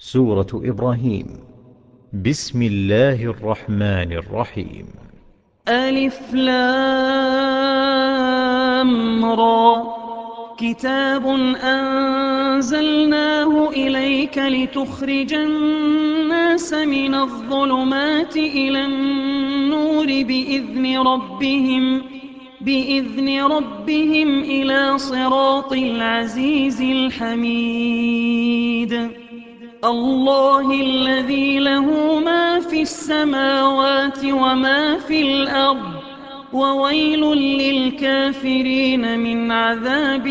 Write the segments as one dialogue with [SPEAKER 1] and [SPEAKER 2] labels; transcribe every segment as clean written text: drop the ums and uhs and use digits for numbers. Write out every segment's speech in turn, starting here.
[SPEAKER 1] سورة إبراهيم. بسم الله الرحمن الرحيم.
[SPEAKER 2] ألف لام را. كتاب أنزلناه إليك لتخرج الناس من الظلمات إلى النور بإذن ربهم إلى صراط العزيز الحميد. الله الذي له ما في السماوات وما في الأرض، وويل للكافرين من عذاب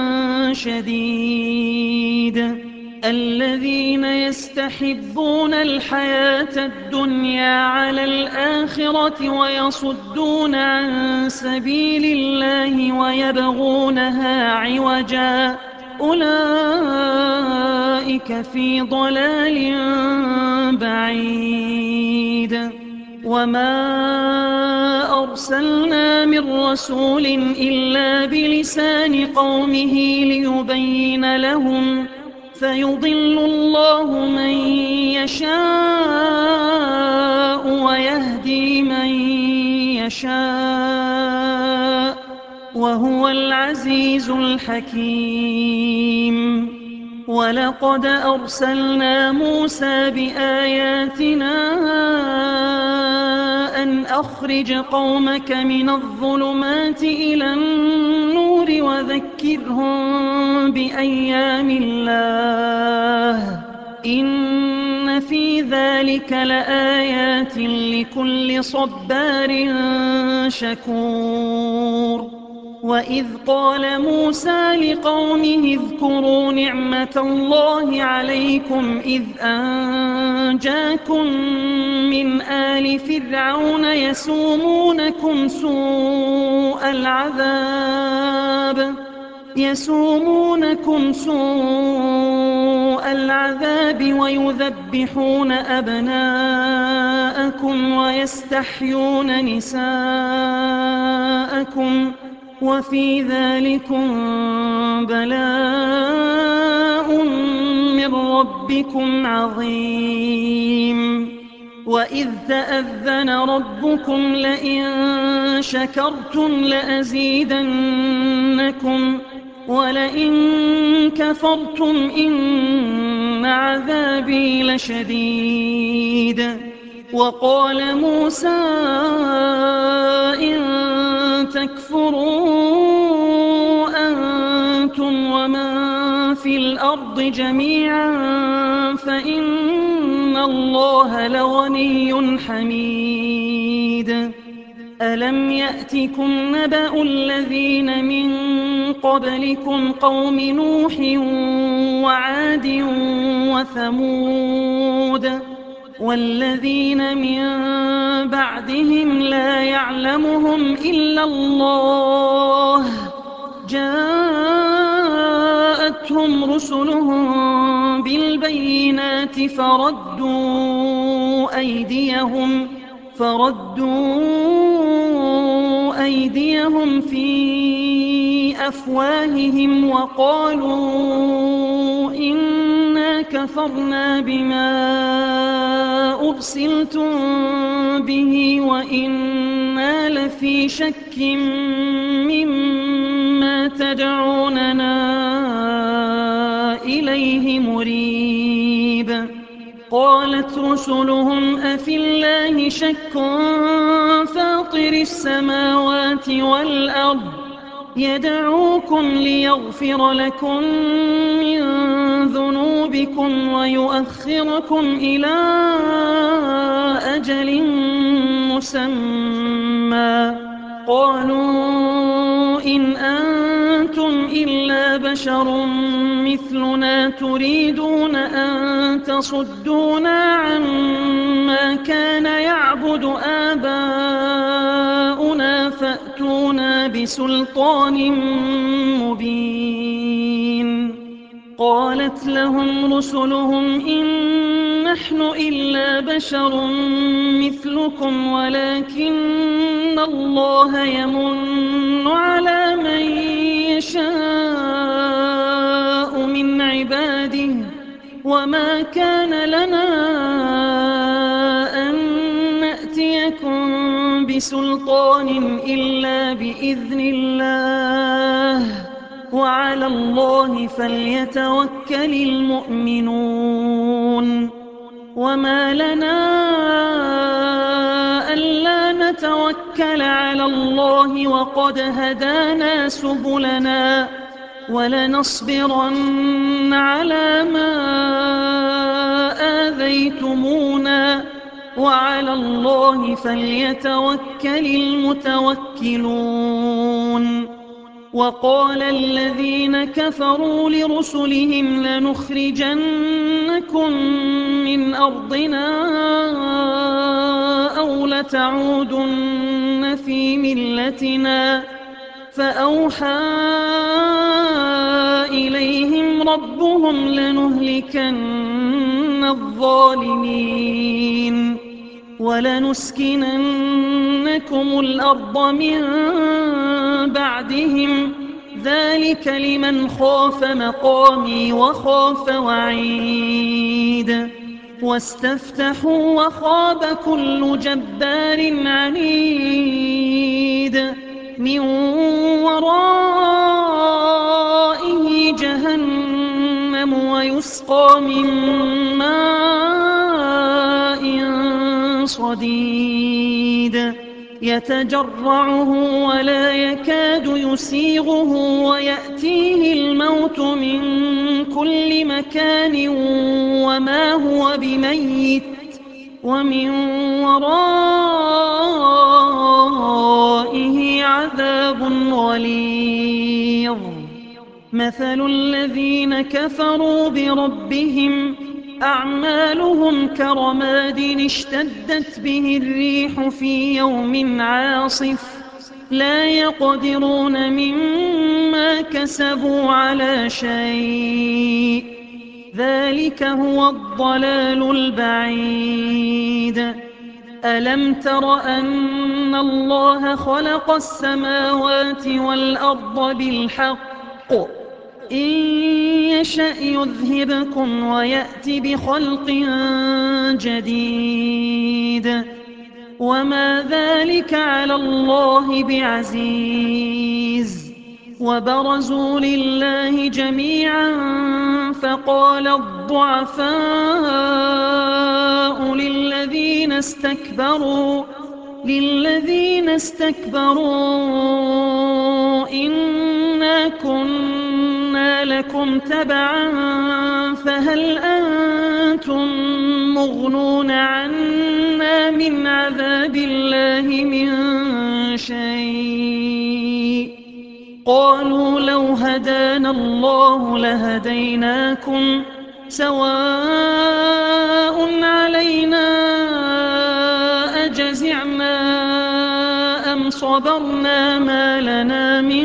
[SPEAKER 2] شديد. الذين يستحبون الحياة الدنيا على الآخرة ويصدون عن سبيل الله ويبغونها عوجا، أولئك في ضلال بعيد. وما أرسلنا من رسول إلا بلسان قومه ليبين لهم، فيضل الله من يشاء ويهدي من يشاء، وهو العزيز الحكيم. ولقد أرسلنا موسى بآياتنا أن أخرج قومك من الظلمات إلى النور وذكرهم بأيام الله، إن في ذلك لآيات لكل صبار شكور. وإذ قال موسى لقومه اذكروا نعمة الله عليكم إذ أنجاكم من آل فرعون يسومونكم سوء العذاب ويذبحون أبناءكم ويستحيون نساءكم، وفي ذلكم بلاء من ربكم عظيم. وإذ تأذن ربكم لئن شكرتم لأزيدنكم ولئن كفرتم إن عذابي لشديد. وقال موسى إن تكفروا أنتم ومن في الأرض جميعا فإن الله لغني حميد. ألم يأتكم نبأ الذين من قبلكم قوم نوح وعاد وثمود والذين من بعدهم لا يعلمهم إلا الله، جاءتهم رسلهم بالبينات فردوا أيديهم في أفواههم وقالوا إنا كفرنا بما أرسلتم به وإنا لفي شك مما تدعوننا إليه مريب. قالت رسلهم أفي الله شك فاطر السماوات والأرض يدعوكم ليغفر لكم من ذنوبكم ويؤخركم إلى أجل مسمى. قالوا إن أنتم إلا بشر مثلنا تريدون أن تصدونا عما كان يعبد آباؤنا فأتونا بسلطان مبين. قالت لهم رسلهم إن نحن إلا بشر مثلكم ولكن الله يمن على من يشاء من عباده وما كان لنا أن نأتيكم بسلطان إلا بإذن الله وعلى الله فليتوكل المؤمنون وما لنا ألا نتوكل على الله وقد هدانا سبلنا ولنصبرن على ما آذيتمونا وعلى الله فليتوكل المتوكلون وقال الذين كفروا لرسلهم لنخرجنكم من أرضنا أو لتعودن في ملتنا فأوحى إليهم ربهم لنهلكن الظالمين ولنسكننكم الأرض من بعدهم ذلك لمن خاف مقامي وخاف وعيد واستفتحوا وخاب كل جبار عنيد من ورائه جهنم ويسقى من ماء صديد يتجرعه ولا يكاد يسيغه ويأتيه الموت من كل مكان وما هو بميت ومن ورائه عذاب غليظ مثل الذين كفروا بربهم أعمالهم كرماد اشتدت به الريح في يوم عاصف لا يقدرون مما كسبوا على شيء ذلك هو الضلال البعيد ألم تر أن الله خلق السماوات والأرض بالحق إن يشأ يذهبكم ويأت بخلق جديد وما ذلك على الله بعزيز وبرزوا لله جميعا فقال الضعفاء للذين استكبروا إنا كنا لكم تبعا فهل أنتم مغنون عنا من عذاب الله من شيء قالوا لو هدانا الله لهديناكم سواء علينا أجزعنا أم صبرنا ما لنا من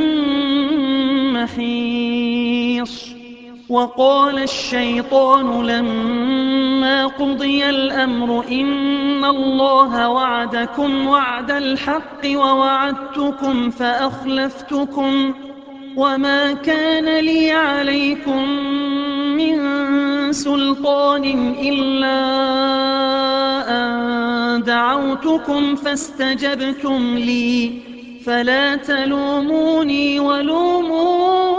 [SPEAKER 2] محيص وقال الشيطان لما قضي الأمر إن الله وعدكم وعد الحق ووعدتكم فأخلفتكم وما كان لي عليكم من سلطان إلا أن دعوتكم فاستجبتم لي فلا تلوموني ولوموا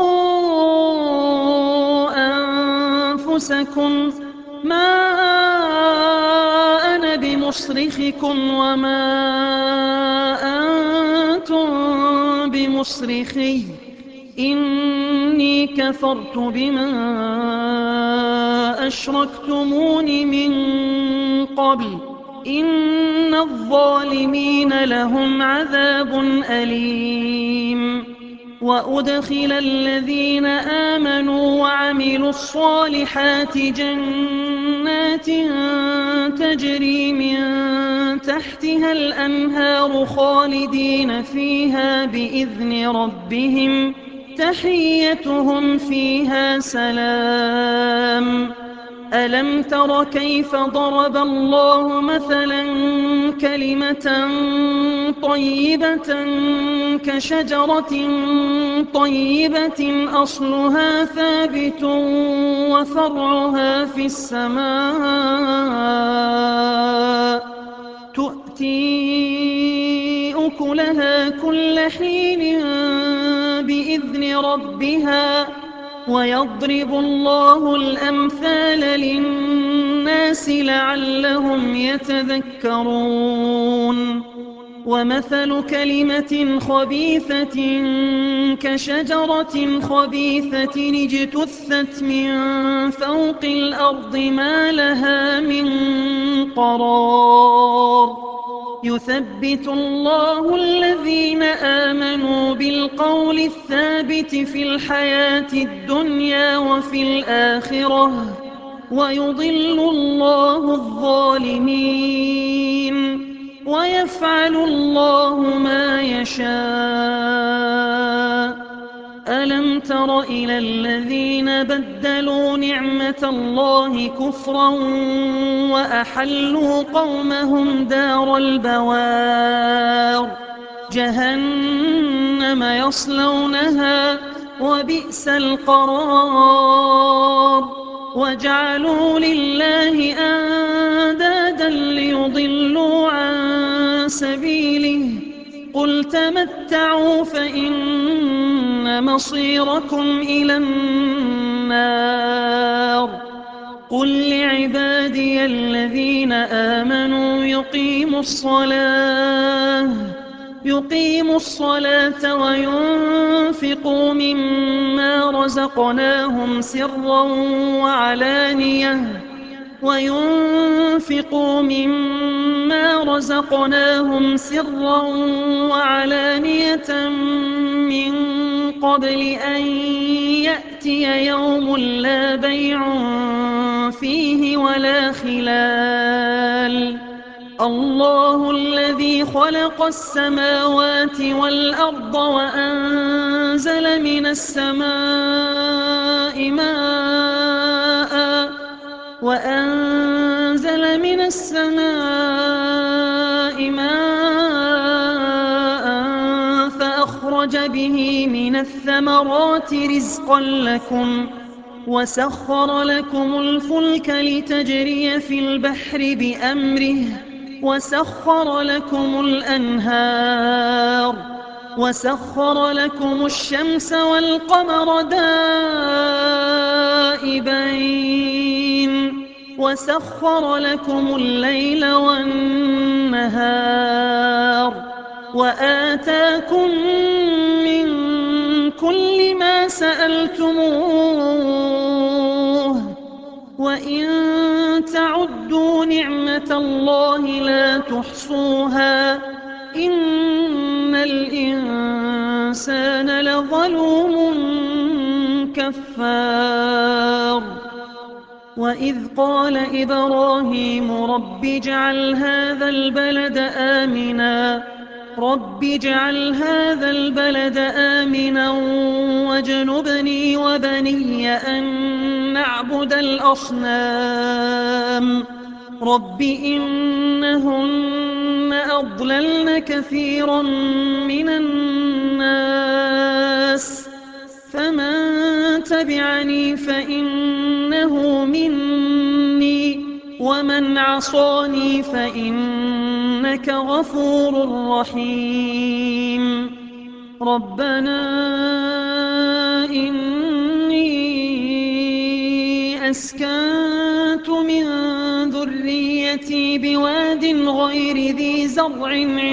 [SPEAKER 2] أنفسكم ما أنا بمصرخكم وما أنتم بمصرخي إني كفرت بما أشركتمون من قبل إن الظالمين لهم عذاب أليم وأدخل الذين آمنوا وعملوا الصالحات جنات تجري من تحتها الأنهار خالدين فيها بإذن ربهم تحيتهم فيها سلام ألم تر كيف ضرب الله مثلا كلمة طيبة كشجرة طيبة أصلها ثابت وفرعها في السماء تؤتي أكلها كل حين بإذن ربها ويضرب الله الأمثال للناس لعلهم يتذكرون ومثل كلمة خبيثة كشجرة خبيثة اجتثت من فوق الأرض ما لها من قرار يثبت الله الذين آمنوا بالقول الثابت في الحياة الدنيا وفي الآخرة ويضل الله الظالمين ويفعل الله ما يشاء ألم تر إلى الذين بدلوا نعمة الله كفرا وأحلوا قومهم دار البوار جهنم يصلونها وبئس القرار وجعلوا لله أندادا ليضلوا عن سبيله قل تمتعوا فإن مصيركم إلى النار قل لعبادي الذين آمنوا يقيموا الصلاة وينفقوا مما رزقناهم سرا وعلانية من قبل أن يأتي يوم لا بيع فيه ولا خلال الله الذي خلق السماوات والأرض وأنزل من السماء ماء فأخرج به من الثمرات رزقا لكم وسخر لكم الفلك لتجري في البحر بأمره وسخر لكم الأنهار وسخر لكم الشمس والقمر دائبين وسخر لكم الليل والنهار وآتاكم من كل ما سألتموه وإن تعدوا نعمة الله لا تحصوها إن الإنسان لظلوم كفار وإذ قال إبراهيم رب اجعل هذا البلد آمنا واجنبني وبني أن نعبد الأصنام رب إنهن أضللن كثيرا من الناس فمن تبعني فإنه مني ومن عصاني فإنك غفور رحيم ربنا إني أسكنت من ذريتي بواد غير ذي زرع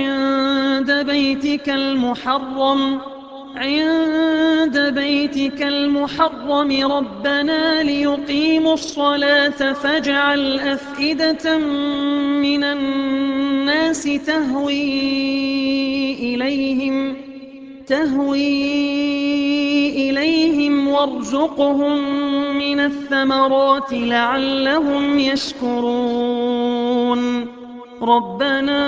[SPEAKER 2] عند بيتك المحرم ربنا ليقيموا الصلاة فاجعل أفئدة من الناس تهوي إليهم وارزقهم من الثمرات لعلهم يشكرون ربنا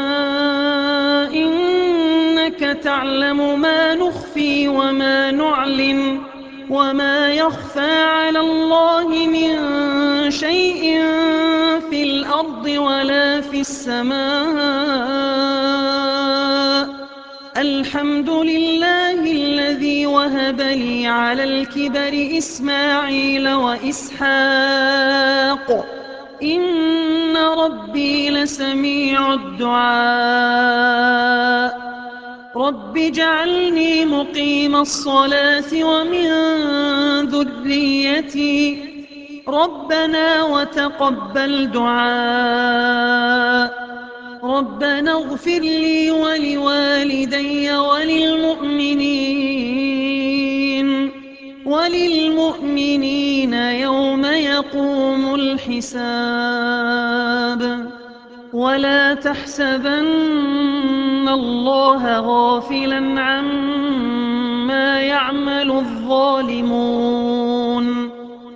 [SPEAKER 2] إنك تعلم ما نخفي وما نعلن وما يخفى على الله من شيء في الأرض ولا في السماء. الحمد لله الذي وهب لي على الكبر إسماعيل وإسحاق إن ربي لسميع الدعاء. رب اجعلني مقيم الصلاة ومن ذريتي ربنا وتقبل دعاء. ربنا اغفر لي ولوالدي وللمؤمنين يوم يقوم الحساب. ولا تحسبن الله غافلا عما يعمل الظالمون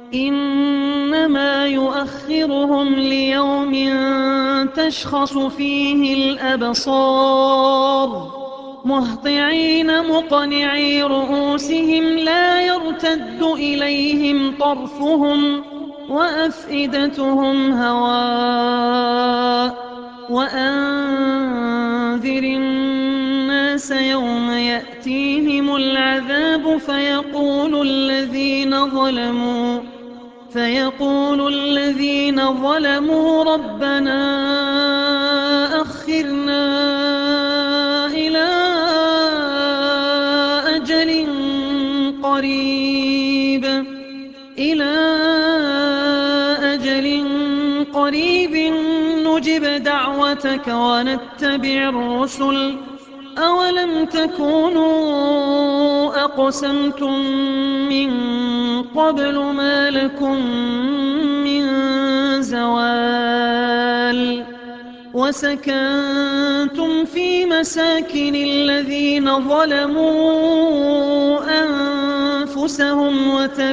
[SPEAKER 2] إنما يؤخرهم ليوم تشخص فيه الأبصار مهطعين مقنعي رؤوسهم لا يرتد إليهم طرفهم وأفئدتهم هواء. وأنذر الناس يوم يأتيهم العذاب فيقول الذين ظلموا ربنا أخرنا إلى أجل قريب نجب دعوتك ونتبع الرسل أولم تكونوا أقسمتم من قبل ما لكم من زوال. وسكنتم في مساكن الذين ظلموا أنفسهم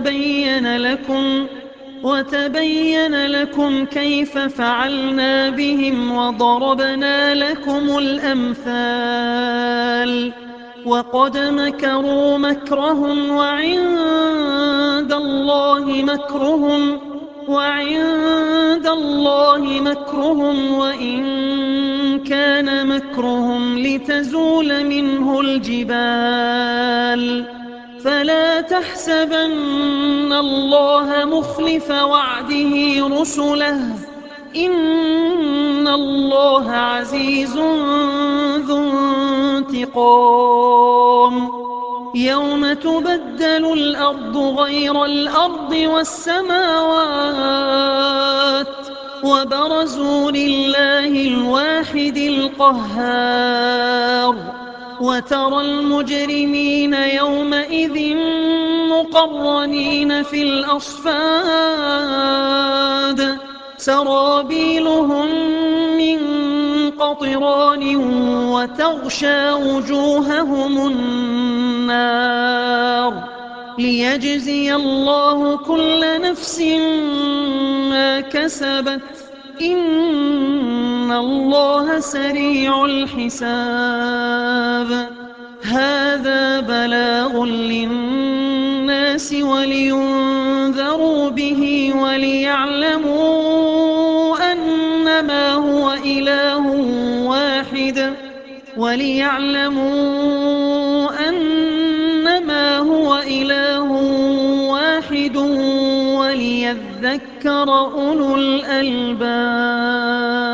[SPEAKER 2] وتبين لكم كيف فعلنا بهم وضربنا لكم الأمثال. وقد مكروا مكرهم وعند الله مكرهم وإن كان مكرهم لتزول منه الجبال. فلا تحسبن الله مخلف وعده رسله إن الله عزيز ذو انتقام. يوم تبدل الأرض غير الأرض والسماوات وبرزوا لله الواحد القهار. وترى المجرمين يومئذ مقرنين في الأصفاد سرابيلهم من قطران وتغشى وجوههم النار ليجزي الله كل نفس ما كسبت إن الله سريع الحساب. هذا بلاغ للناس ولينذروا به وليعلموا أنما هو إله واحد وليذكر أولو الألباب.